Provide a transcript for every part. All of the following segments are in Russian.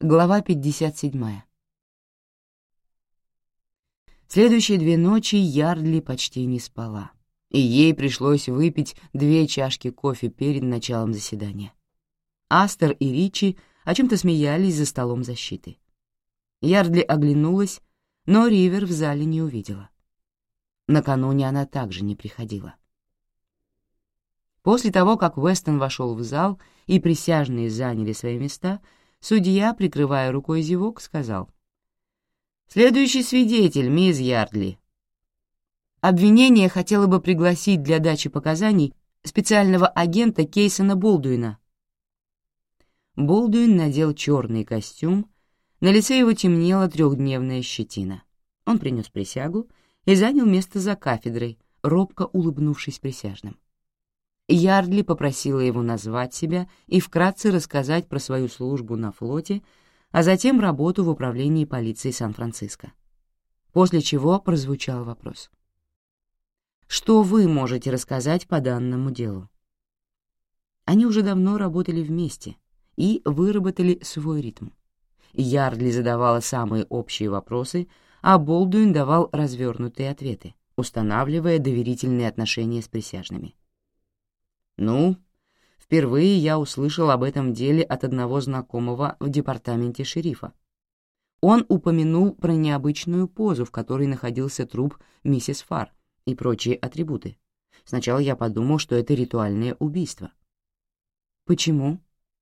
Глава 57. Следующие 2 ночи Ярдли почти не спала, и ей пришлось выпить 2 чашки кофе перед началом заседания. Астер и Ричи о чем-то смеялись за столом защиты. Ярдли оглянулась, но Ривер в зале не увидела. Накануне она также не приходила. После того, как Уэстон вошел в зал и присяжные заняли свои места, судья, прикрывая рукой зевок, сказал: «Следующий свидетель, мисс Ярдли. Обвинение хотело бы пригласить для дачи показаний специального агента Кейсона Болдуина». Болдуин надел черный костюм, на лице его темнела 3-дневная щетина. Он принес присягу и занял место за кафедрой, робко улыбнувшись присяжным. Ярдли попросила его назвать себя и вкратце рассказать про свою службу на флоте, а затем работу в управлении полиции Сан-Франциско. После чего прозвучал вопрос: «Что вы можете рассказать по данному делу?» Они уже давно работали вместе и выработали свой ритм. Ярдли задавала самые общие вопросы, а Болдуин давал развернутые ответы, устанавливая доверительные отношения с присяжными. «Ну, впервые я услышал об этом деле от одного знакомого в департаменте шерифа. Он упомянул про необычную позу, в которой находился труп миссис Фар и прочие атрибуты. Сначала я подумал, что это ритуальное убийство». «Почему?»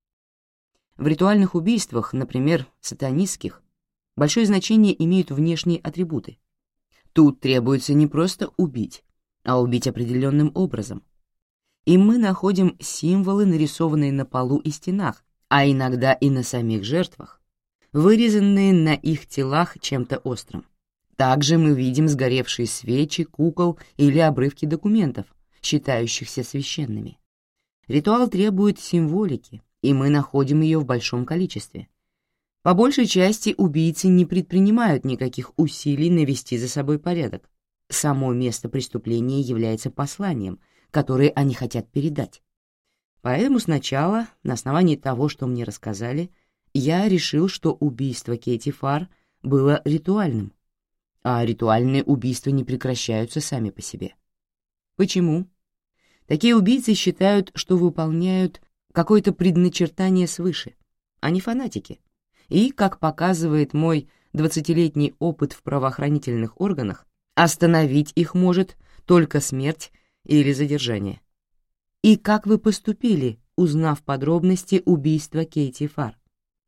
В ритуальных убийствах, например, сатанистских, большое значение имеют внешние атрибуты. Тут требуется не просто убить, а убить определенным образом. И мы находим символы, нарисованные на полу и стенах, а иногда и на самих жертвах, вырезанные на их телах чем-то острым. Также мы видим сгоревшие свечи, кукол или обрывки документов, считающихся священными. Ритуал требует символики, и мы находим ее в большом количестве. По большей части убийцы не предпринимают никаких усилий навести за собой порядок. Само место преступления является посланием, которые они хотят передать. Поэтому сначала, на основании того, что мне рассказали, я решил, что убийство Кейти Фар было ритуальным, а ритуальные убийства не прекращаются сами по себе. Почему? Такие убийцы считают, что выполняют какое-то предначертание свыше, а не фанатики. И, как показывает мой 20-летний опыт в правоохранительных органах, остановить их может только смерть или задержание. И как вы поступили, узнав подробности убийства Кейти Фар?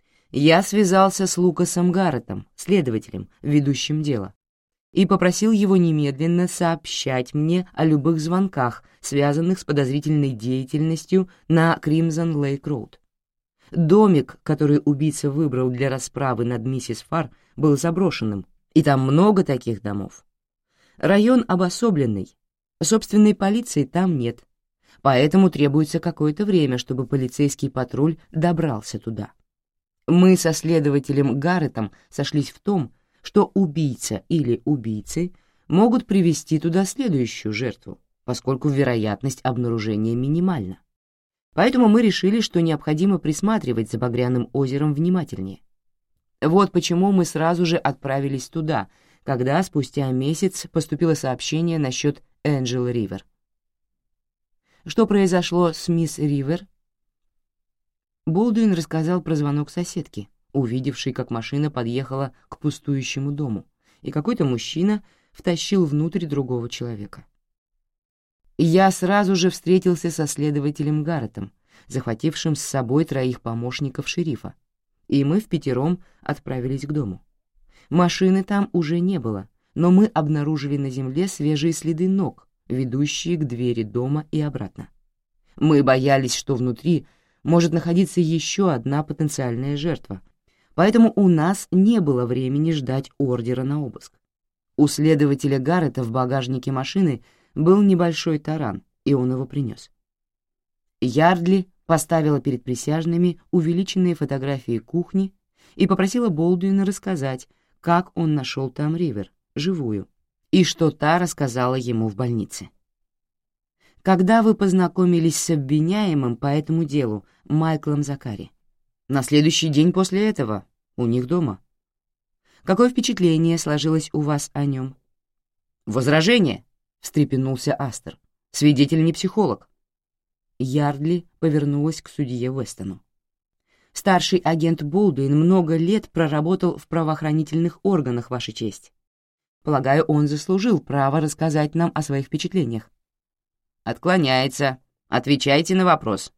Я связался с Лукасом Гарреттом, следователем, ведущим дело, и попросил его немедленно сообщать мне о любых звонках, связанных с подозрительной деятельностью на Кримзон-Лейк-Роуд. Домик, который убийца выбрал для расправы над миссис Фар, был заброшенным, и там много таких домов. Район обособленный, собственной полиции там нет, поэтому требуется какое-то время, чтобы полицейский патруль добрался туда. Мы со следователем Гарреттом сошлись в том, что убийца или убийцы могут привести туда следующую жертву, поскольку вероятность обнаружения минимальна. Поэтому мы решили, что необходимо присматривать за Багряным озером внимательнее. Вот почему мы сразу же отправились туда, когда спустя месяц поступило сообщение насчет Энджел Ривер. Что произошло с мисс Ривер? Болдуин рассказал про звонок соседки, увидевшей, как машина подъехала к пустующему дому, и какой-то мужчина втащил внутрь другого человека. Я сразу же встретился со следователем Гарреттом, захватившим с собой 3 помощников шерифа, и мы впятером отправились к дому. Машины там уже не было, но мы обнаружили на земле свежие следы ног, ведущие к двери дома и обратно. Мы боялись, что внутри может находиться еще одна потенциальная жертва, поэтому у нас не было времени ждать ордера на обыск. У следователя Гарретта в багажнике машины был небольшой таран, и он его принес. Ярдли поставила перед присяжными увеличенные фотографии кухни и попросила Болдуина рассказать, как он нашел там Ривер, живую, и что та рассказала ему в больнице. «Когда вы познакомились с обвиняемым по этому делу, Майклом Закари?» «На следующий день после этого. У них дома. Какое впечатление сложилось у вас о нем? Возражение, встрепенулся Астер. Свидетель не психолог. Ярдли повернулась к судье Вестону. Старший агент Болдуин много лет проработал в правоохранительных органах, Ваша честь. Полагаю, он заслужил право рассказать нам о своих впечатлениях. Отклоняется. Отвечайте на вопрос.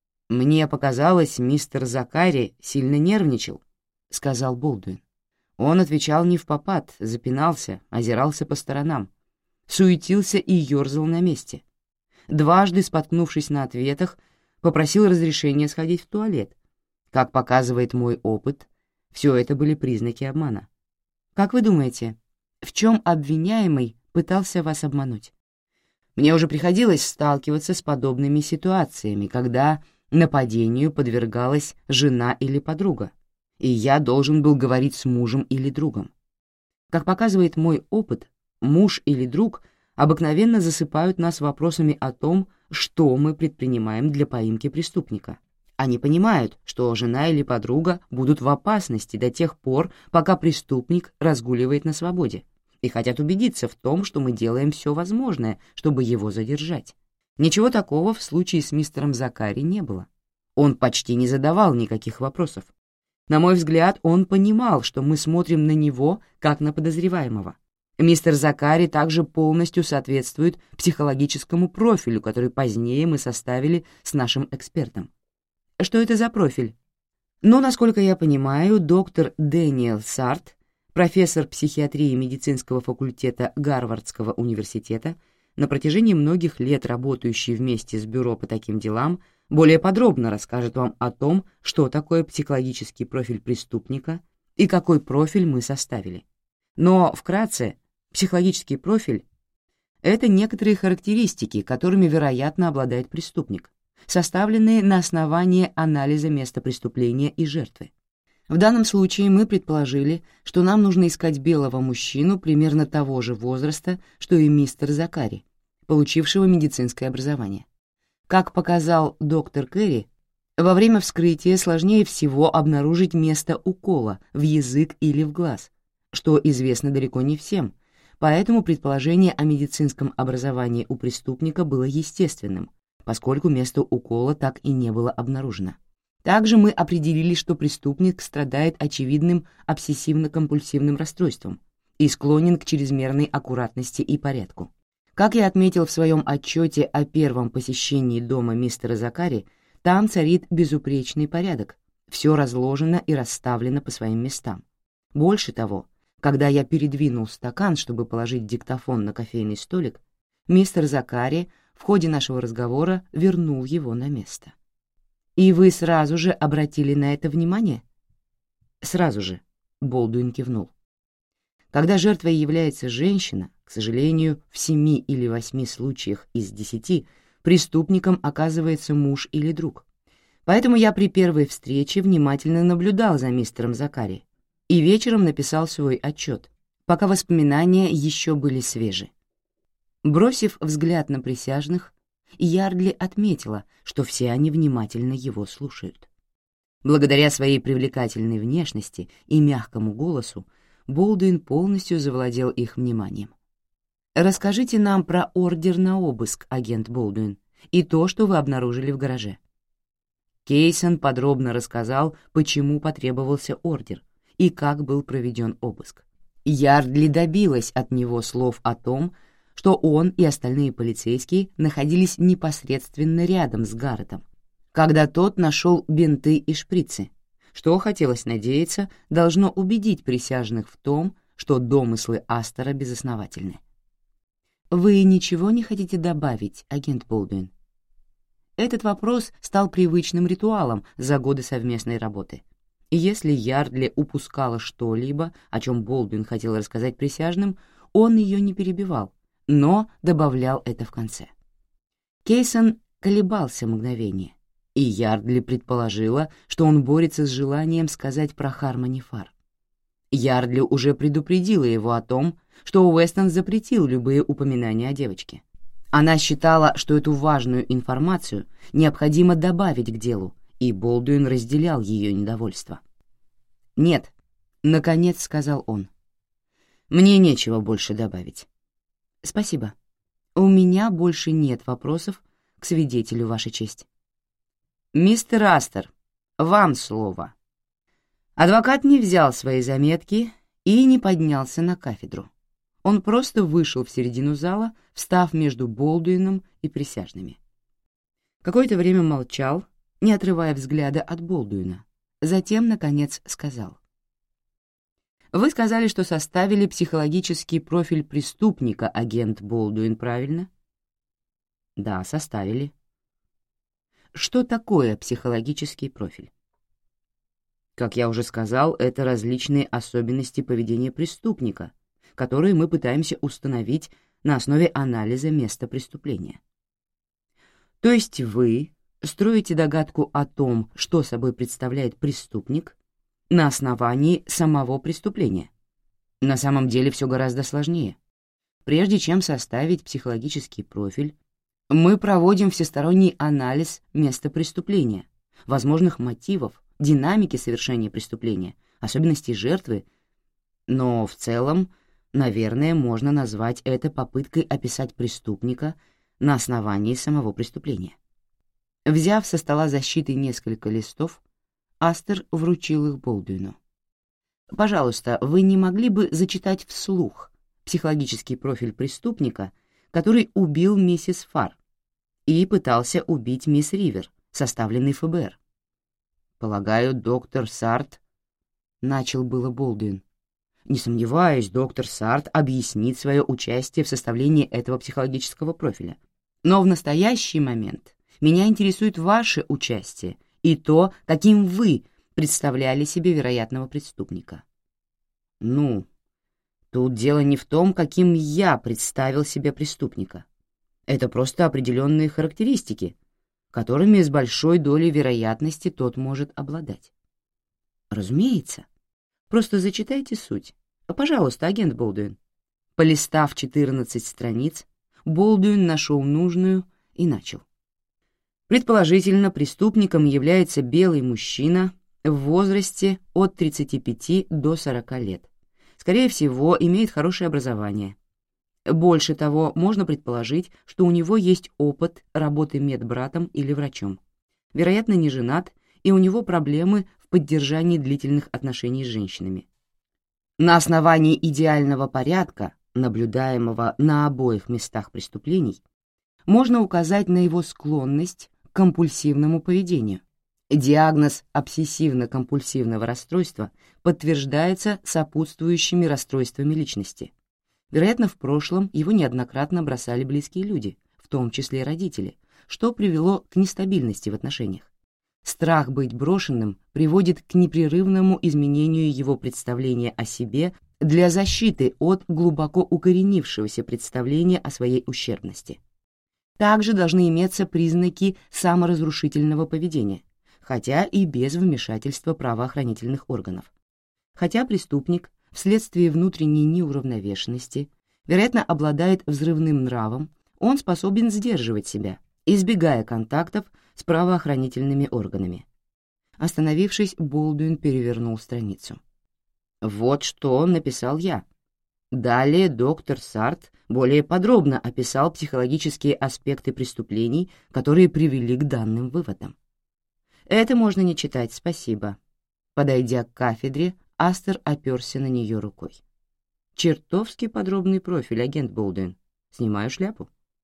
Мне показалось, мистер Закари сильно нервничал, сказал Болдуин. Он отвечал невпопад, запинался, озирался по сторонам, суетился и ерзал на месте. Дважды споткнувшись на ответах, попросил разрешения сходить в туалет. Как показывает мой опыт, все это были признаки обмана. Как вы думаете, в чем обвиняемый пытался вас обмануть? Мне уже приходилось сталкиваться с подобными ситуациями, когда нападению подвергалась жена или подруга, и я должен был говорить с мужем или другом. Как показывает мой опыт, муж или друг обыкновенно засыпают нас вопросами о том, что мы предпринимаем для поимки преступника. Они понимают, что жена или подруга будут в опасности до тех пор, пока преступник разгуливает на свободе, и хотят убедиться в том, что мы делаем все возможное, чтобы его задержать. Ничего такого в случае с мистером Закари не было. Он почти не задавал никаких вопросов. На мой взгляд, он понимал, что мы смотрим на него, как на подозреваемого. Мистер Закари также полностью соответствует психологическому профилю, который позднее мы составили с нашим экспертом. Что это за профиль? Но, насколько я понимаю, доктор Дэниел Сарт, профессор психиатрии медицинского факультета Гарвардского университета, на протяжении многих лет работающий вместе с бюро по таким делам, более подробно расскажет вам о том, что такое психологический профиль преступника и какой профиль мы составили. Но, вкратце, психологический профиль — это некоторые характеристики, которыми, вероятно, обладает преступник, составленные на основании анализа места преступления и жертвы. В данном случае мы предположили, что нам нужно искать белого мужчину примерно того же возраста, что и мистер Закари, получившего медицинское образование. Как показал доктор Керри, во время вскрытия сложнее всего обнаружить место укола в язык или в глаз, что известно далеко не всем, поэтому предположение о медицинском образовании у преступника было естественным, поскольку место укола так и не было обнаружено. Также мы определили, что преступник страдает очевидным обсессивно-компульсивным расстройством и склонен к чрезмерной аккуратности и порядку. Как я отметил в своем отчете о первом посещении дома мистера Закари, там царит безупречный порядок, все разложено и расставлено по своим местам. Больше того, когда я передвинул стакан, чтобы положить диктофон на кофейный столик, мистер Закари в ходе нашего разговора вернул его на место. «И вы сразу же обратили на это внимание?» «Сразу же», — Болдуин кивнул. Когда жертвой является женщина, к сожалению, в 7 или 8 случаях из 10 преступником оказывается муж или друг. Поэтому я при первой встрече внимательно наблюдал за мистером Закари и вечером написал свой отчет, пока воспоминания еще были свежи. Бросив взгляд на присяжных, Ярдли отметила, что все они внимательно его слушают. Благодаря своей привлекательной внешности и мягкому голосу Болдуин полностью завладел их вниманием. «Расскажите нам про ордер на обыск, агент Болдуин, и то, что вы обнаружили в гараже». Кейсон подробно рассказал, почему потребовался ордер и как был проведен обыск. Ярдли добилась от него слов о том, что он и остальные полицейские находились непосредственно рядом с Гарретом, когда тот нашел бинты и шприцы, что, хотелось надеяться, должно убедить присяжных в том, что домыслы Астера безосновательны. «Вы ничего не хотите добавить, агент Болдуин?» Этот вопрос стал привычным ритуалом за годы совместной работы. И если Ярдли упускала что-либо, о чем Болдуин хотел рассказать присяжным, он ее не перебивал, но добавлял это в конце. Кейсон колебался мгновение, и Ярдли предположила, что он борется с желанием сказать про Хармони Фар. Ярдли уже предупредила его о том, что Уэстон запретил любые упоминания о девочке. Она считала, что эту важную информацию необходимо добавить к делу, и Болдуин разделял ее недовольство. «Нет», — наконец сказал он. «Мне нечего больше добавить». «Спасибо. У меня больше нет вопросов к свидетелю, Ваша честь». «Мистер Астер, вам слово». Адвокат не взял свои заметки и не поднялся на кафедру. Он просто вышел в середину зала, встав между Болдуином и присяжными. Какое-то время молчал, не отрывая взгляда от Болдуина. Затем, наконец, сказал. «Вы сказали, что составили психологический профиль преступника, агент Болдуин, правильно?» «Да, составили». «Что такое психологический профиль?» «Как я уже сказал, это различные особенности поведения преступника, которые мы пытаемся установить на основе анализа места преступления». «То есть вы строите догадку о том, что собой представляет преступник, на основании самого преступления? На самом деле все гораздо сложнее. Прежде чем составить психологический профиль, мы проводим всесторонний анализ места преступления, возможных мотивов, динамики совершения преступления, особенностей жертвы, но в целом, наверное, можно назвать это попыткой описать преступника на основании самого преступления». Взяв со стола защиты несколько листов, Астер вручил их Болдуину. «Пожалуйста, вы не могли бы зачитать вслух психологический профиль преступника, который убил миссис Фар и пытался убить мисс Ривер, составленный ФБР?» «Полагаю, доктор Сарт...» — начал было Болдуин. «Не сомневаюсь, доктор Сарт объяснит свое участие в составлении этого психологического профиля. Но в настоящий момент меня интересует ваше участие и то, каким вы представляли себе вероятного преступника». «Ну, тут дело не в том, каким я представил себе преступника. Это просто определенные характеристики, которыми с большой долей вероятности тот может обладать». «Разумеется. Просто зачитайте суть. Пожалуйста, агент Болдуин». Полистав 14 страниц, Болдуин нашел нужную и начал. Предположительно, преступником является белый мужчина в возрасте от 35 до 40 лет. Скорее всего, имеет хорошее образование. Больше того, можно предположить, что у него есть опыт работы медбратом или врачом. Вероятно, не женат, и у него проблемы в поддержании длительных отношений с женщинами. На основании идеального порядка, наблюдаемого на обоих местах преступлений, можно указать на его склонность к компульсивному поведению. Диагноз обсессивно-компульсивного расстройства подтверждается сопутствующими расстройствами личности. Вероятно, в прошлом его неоднократно бросали близкие люди, в том числе родители, что привело к нестабильности в отношениях. Страх быть брошенным приводит к непрерывному изменению его представления о себе для защиты от глубоко укоренившегося представления о своей ущербности. Также должны иметься признаки саморазрушительного поведения, хотя и без вмешательства правоохранительных органов. Хотя преступник вследствие внутренней неуравновешенности, вероятно, обладает взрывным нравом, он способен сдерживать себя, избегая контактов с правоохранительными органами. Остановившись, Болдуин перевернул страницу. Вот что написал я. Далее доктор Сарт более подробно описал психологические аспекты преступлений, которые привели к данным выводам. Это можно не читать, спасибо. Подойдя к кафедре, Астер оперся на нее рукой. Чертовски подробный профиль, агент Болдуин. Снимаю шляпу.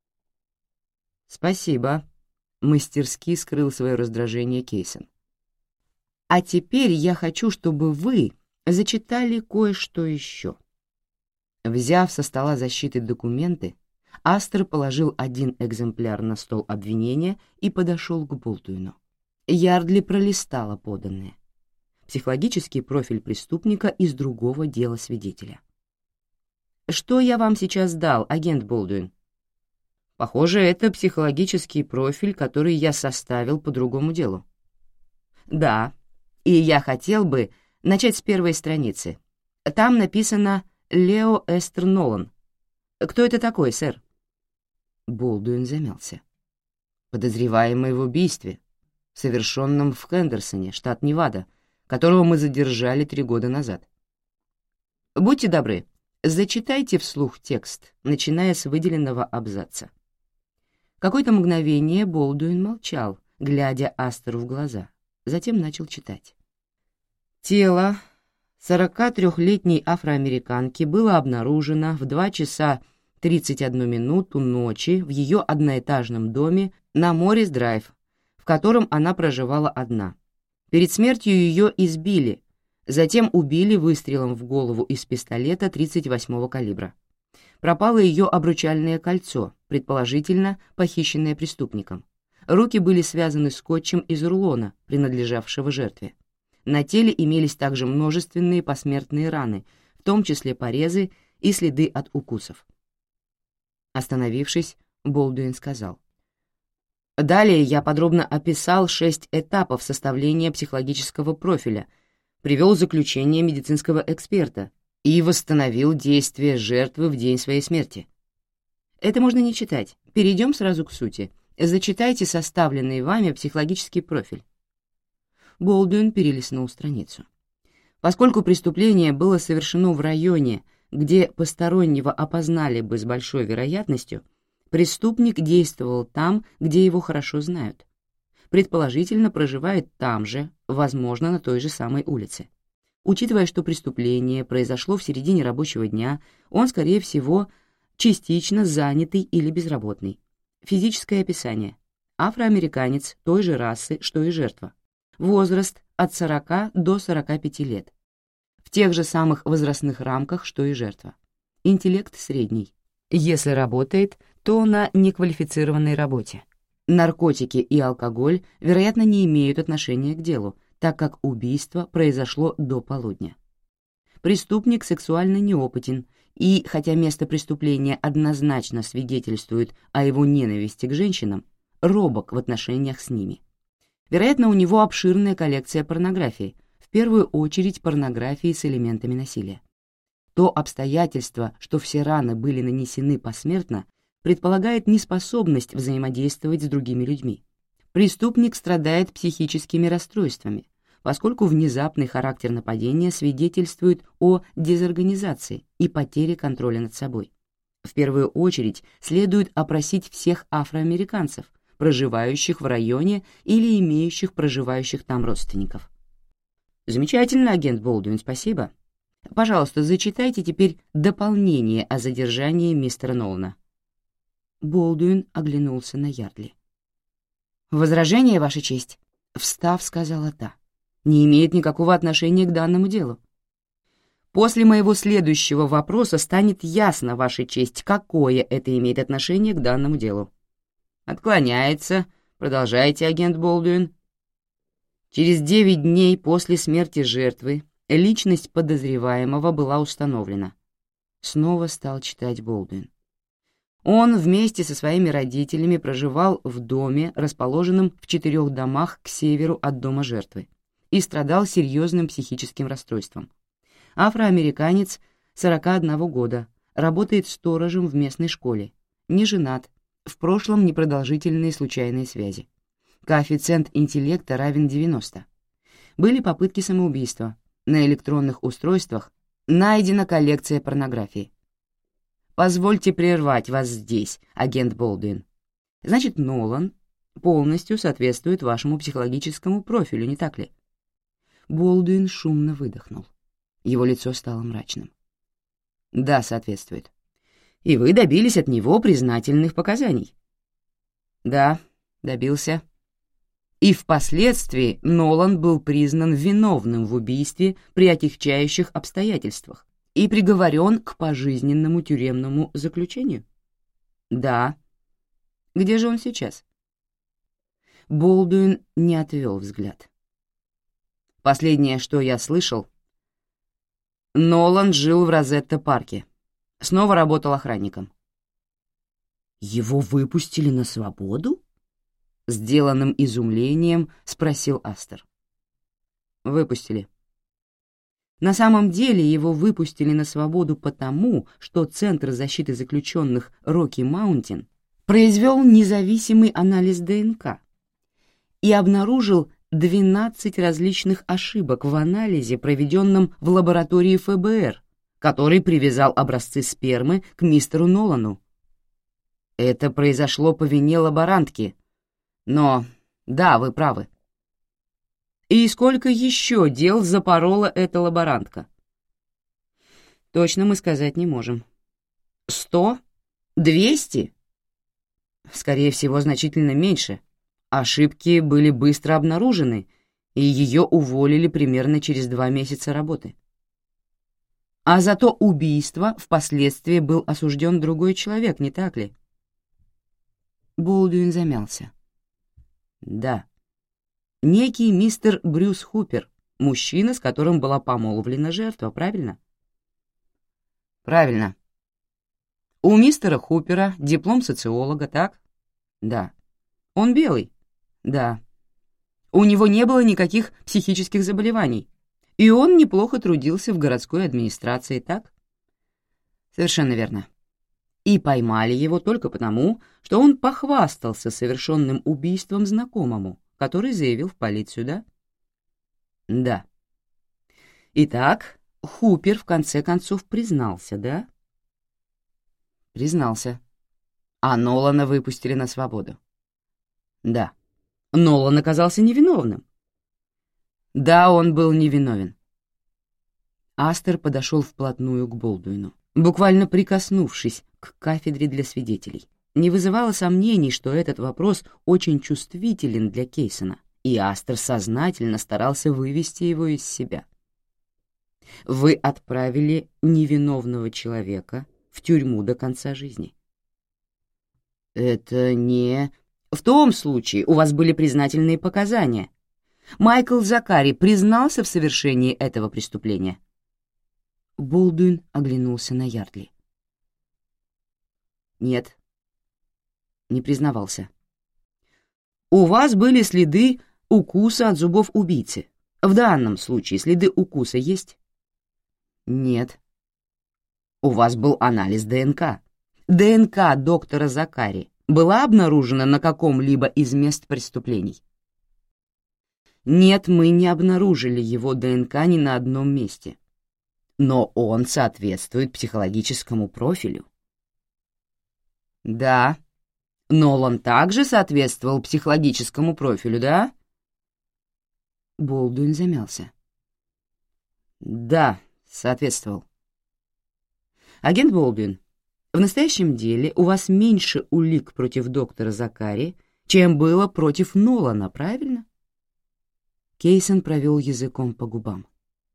Спасибо. Мастерски скрыл свое раздражение Кейсон. А теперь я хочу, чтобы вы зачитали кое-что еще. Взяв со стола защиты документы, Астер положил один экземпляр на стол обвинения и подошел к Болдуину. Ярдли пролистала поданное. Психологический профиль преступника из другого дела свидетеля. «Что я вам сейчас дал, агент Болдуин?» «Похоже, это психологический профиль, который я составил по другому делу». «Да, и я хотел бы начать с первой страницы. Там написано «Лео Эстер Нолан». Кто это такой, сэр?» Болдуин замялся. «Подозреваемый в убийстве, совершенном в Хендерсоне, штат Невада, которого мы задержали 3 года назад. Будьте добры, зачитайте вслух текст, начиная с выделенного абзаца. Какое-то мгновение Болдуин молчал, глядя Астеру в глаза, затем начал читать. Тело 43-летней афроамериканки было обнаружено в 2 часа 31 минуту ночи в ее одноэтажном доме на Моррис-драйв, в котором она проживала одна. Перед смертью ее избили, затем убили выстрелом в голову из пистолета 38-го калибра. Пропало ее обручальное кольцо, предположительно похищенное преступником. Руки были связаны скотчем из рулона, принадлежавшего жертве. На теле имелись также множественные посмертные раны, в том числе порезы и следы от укусов. Остановившись, Болдуин сказал: «Далее я подробно описал 6 этапов составления психологического профиля, привел заключение медицинского эксперта и восстановил действия жертвы в день своей смерти. Это можно не читать. Перейдем сразу к сути. Зачитайте составленный вами психологический профиль». Болдуин перелистнул страницу. Поскольку преступление было совершено в районе, где постороннего опознали бы с большой вероятностью, преступник действовал там, где его хорошо знают. Предположительно, проживает там же, возможно, на той же самой улице. Учитывая, что преступление произошло в середине рабочего дня, он, скорее всего, частично занятый или безработный. Физическое описание. Афроамериканец той же расы, что и жертва. Возраст от 40 до 45 лет. В тех же самых возрастных рамках, что и жертва. Интеллект средний. Если работает, то на неквалифицированной работе. Наркотики и алкоголь, вероятно, не имеют отношения к делу, так как убийство произошло до полудня. Преступник сексуально неопытен, и, хотя место преступления однозначно свидетельствует о его ненависти к женщинам, робок в отношениях с ними. Вероятно, у него обширная коллекция порнографии, в первую очередь порнографии с элементами насилия. То обстоятельство, что все раны были нанесены посмертно, предполагает неспособность взаимодействовать с другими людьми. Преступник страдает психическими расстройствами, поскольку внезапный характер нападения свидетельствует о дезорганизации и потере контроля над собой. В первую очередь следует опросить всех афроамериканцев, проживающих в районе или имеющих проживающих там родственников. Замечательно, агент Болдуин, спасибо. Пожалуйста, зачитайте теперь дополнение о задержании мистера Нолана. Болдуин оглянулся на Ярдли. «Возражение, Ваша честь», — встав, сказала та, — «не имеет никакого отношения к данному делу. После моего следующего вопроса станет ясно, Ваша честь, какое это имеет отношение к данному делу». «Отклоняется. Продолжайте, агент Болдуин». Через 9 дней после смерти жертвы личность подозреваемого была установлена. Снова стал читать Болдуин. Он вместе со своими родителями проживал в доме, расположенном в 4 домах к северу от дома жертвы, и страдал серьезным психическим расстройством. Афроамериканец 41 года, работает сторожем в местной школе, не женат, в прошлом непродолжительные случайные связи. Коэффициент интеллекта равен 90. Были попытки самоубийства. На электронных устройствах найдена коллекция порнографии. Позвольте прервать вас здесь, агент Болдуин. Значит, Нолан полностью соответствует вашему психологическому профилю, не так ли? Болдуин шумно выдохнул. Его лицо стало мрачным. Да, соответствует. И вы добились от него признательных показаний. Да, добился. И впоследствии Нолан был признан виновным в убийстве при отягчающих обстоятельствах и приговорен к пожизненному тюремному заключению? Да. Где же он сейчас? Болдуин не отвел взгляд. Последнее, что я слышал, Нолан жил в Розетта-парке. Снова работал охранником. Его выпустили на свободу? Сделанным изумлением спросил Астер. Выпустили. На самом деле его выпустили на свободу потому, что Центр защиты заключенных Rocky Mountain произвел независимый анализ ДНК и обнаружил 12 различных ошибок в анализе, проведенном в лаборатории ФБР, который привязал образцы спермы к мистеру Нолану. Это произошло по вине лаборантки. Но, да, вы правы. И сколько еще дел запорола эта лаборантка? Точно мы сказать не можем. 100? 200? Скорее всего, значительно меньше. Ошибки были быстро обнаружены, и ее уволили примерно через 2 месяца работы. А за то убийство впоследствии был осужден другой человек, не так ли? Болдуин замялся. Да. Некий мистер Брюс Хупер, мужчина, с которым была помолвлена жертва, правильно? Правильно. У мистера Хупера диплом социолога, так? Да. Он белый? Да. У него не было никаких психических заболеваний, и он неплохо трудился в городской администрации, так? Совершенно верно. И поймали его только потому, что он похвастался совершенным убийством знакомому, который заявил в полицию, да? Да. Итак, Хупер в конце концов признался, да? Признался. А Нолана выпустили на свободу. Да. Нолан оказался невиновным. Да, он был невиновен. Астер подошел вплотную к Болдуину, буквально прикоснувшись к кафедре для свидетелей. Не вызывало сомнений, что этот вопрос очень чувствителен для Кейсона, и Астер сознательно старался вывести его из себя. Вы отправили невиновного человека в тюрьму до конца жизни. Это не... В том случае у вас были признательные показания. Майкл Закари признался в совершении этого преступления. Болдуин оглянулся на Ярдли. Нет, не признавался. У вас были следы укуса от зубов убийцы. В данном случае следы укуса есть? Нет. У вас был анализ ДНК. ДНК доктора Закари была обнаружена на каком-либо из мест преступлений? Нет, мы не обнаружили его ДНК ни на одном месте. Но он соответствует психологическому профилю. Да. Нолан также соответствовал психологическому профилю, да? Болдуин замялся. Да, соответствовал. Агент Болдуин, в настоящем деле у вас меньше улик против доктора Закари, чем было против Нолана, правильно? Кейсон провел языком по губам.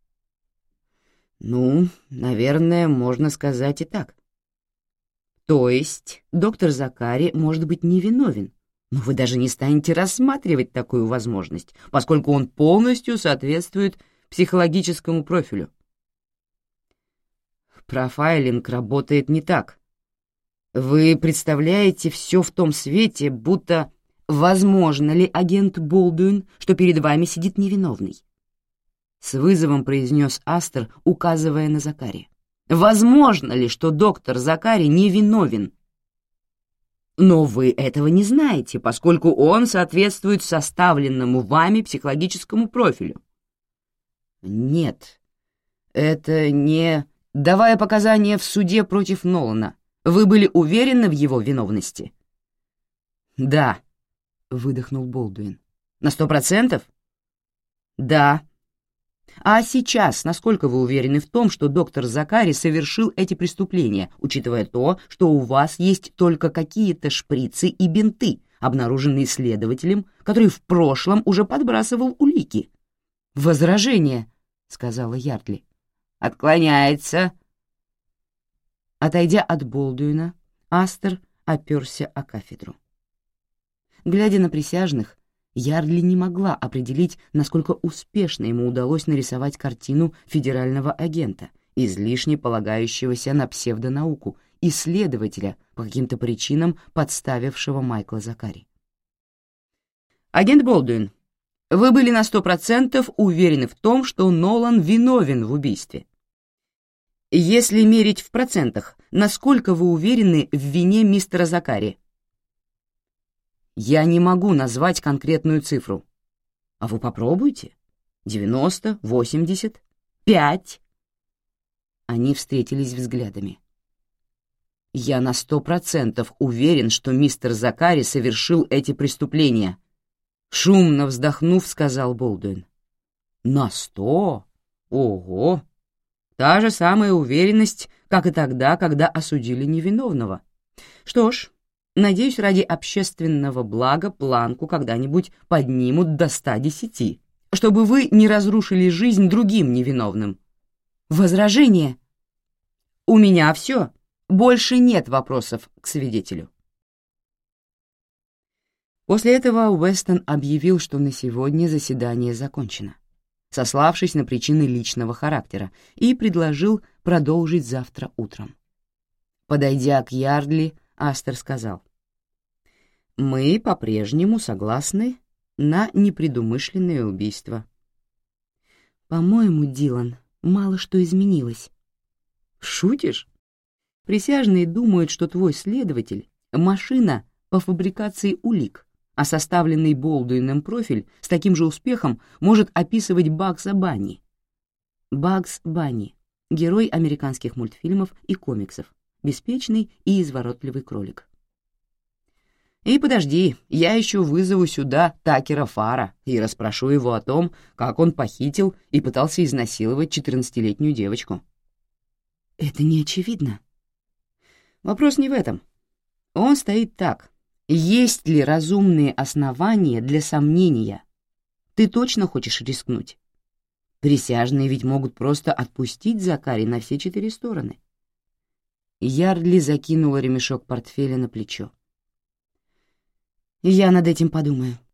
Ну, наверное, можно сказать и так. То есть доктор Закари может быть невиновен, но вы даже не станете рассматривать такую возможность, поскольку он полностью соответствует психологическому профилю. Профайлинг работает не так. Вы представляете все в том свете, будто возможно ли, агент Болдуин, что перед вами сидит невиновный? С вызовом произнес Астер, указывая на Закари. Возможно ли, что доктор Закари невиновен? Но вы этого не знаете, поскольку он соответствует составленному вами психологическому профилю. Нет, это не... Давая показания в суде против Нолана, вы были уверены в его виновности? Да, выдохнул Болдуин. На 100%? Да. А сейчас, насколько вы уверены в том, что доктор Закари совершил эти преступления, учитывая то, что у вас есть только какие-то шприцы и бинты, обнаруженные следователем, который в прошлом уже подбрасывал улики? «Возражение», — сказала Ярдли. «Отклоняется». Отойдя от Болдуина, Астер оперся о кафедру. Глядя на присяжных, Ярдли не могла определить, насколько успешно ему удалось нарисовать картину федерального агента, излишне полагающегося на псевдонауку, исследователя, по каким-то причинам подставившего Майкла Закари. «Агент Болдуин, вы были на 100% уверены в том, что Нолан виновен в убийстве. Если мерить в процентах, насколько вы уверены в вине мистера Закари?» «Я не могу назвать конкретную цифру». А вы попробуйте. 90, 80, 5. Они встретились взглядами. «Я на 100% уверен, что мистер Закари совершил эти преступления», — шумно вздохнув, сказал Болдуин. «На 100? Ого! Та же самая уверенность, как и тогда, когда осудили невиновного. Что ж, надеюсь, ради общественного блага планку когда-нибудь поднимут до 110, чтобы вы не разрушили жизнь другим невиновным. Возражение? У меня все. Больше нет вопросов к свидетелю». После этого Уэстон объявил, что на сегодня заседание закончено, сославшись на причины личного характера, и предложил продолжить завтра утром. Подойдя к Ярдли, Астер сказал: «Мы по-прежнему согласны на непредумышленное убийство». «По-моему, Дилан, мало что изменилось». «Шутишь? Присяжные думают, что твой следователь — машина по фабрикации улик, а составленный Болдуином профиль с таким же успехом может описывать Багса Банни». Багс Банни — герой американских мультфильмов и комиксов, беспечный и изворотливый кролик. «И подожди, я еще вызову сюда Такера Фара и расспрошу его о том, как он похитил и пытался изнасиловать 14-летнюю девочку». «Это не очевидно». «Вопрос не в этом. Он стоит так. Есть ли разумные основания для сомнения? Ты точно хочешь рискнуть? Присяжные ведь могут просто отпустить Закари на все 4 стороны». Ярдли закинула ремешок портфеля на плечо. «Я над этим подумаю.